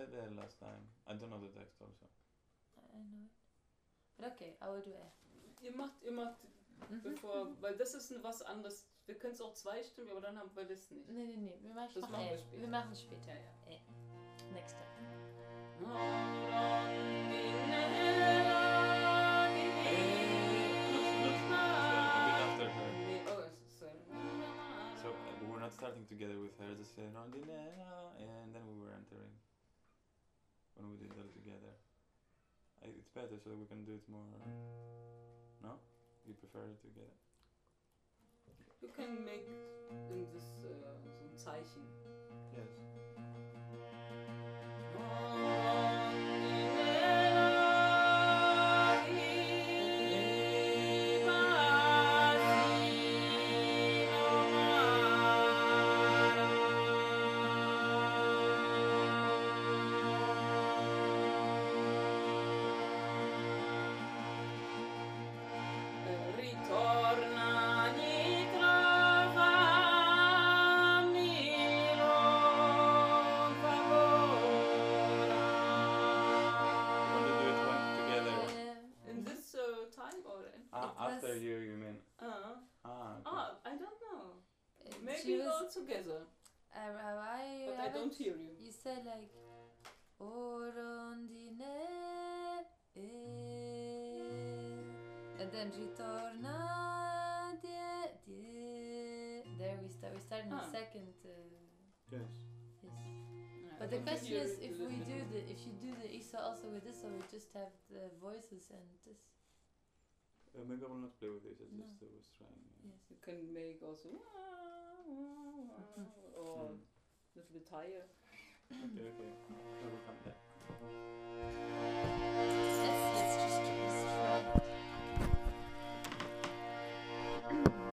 said that last time. I don't know the text also. I know it. But okay, I will do it. Ihr macht bevor, weil das ist was anderes. Wir können es auch 2 Stimmen, aber dann haben wir das nicht. Nee, wir machen Das machen wir später. Wir machen später. Ja. Next time. After her. Oh, sorry. So we were not starting together with her, just saying and then we were entering. When we did that together. It's better so we can do it more. No? You prefer it together? You can make in this so ein Zeichen. Yes. After you mean? I don't know. Maybe She was, all together. But I don't hear you. You said like Orondine and then ritorna die. There we start. We start in the second. Yes. Yes. But the question is, if you do the Isa also with this, so we just have the voices and this. Maybe I will not play with this. I just was trying. Yes. You can make also or a little bit higher. Okay. I will come back.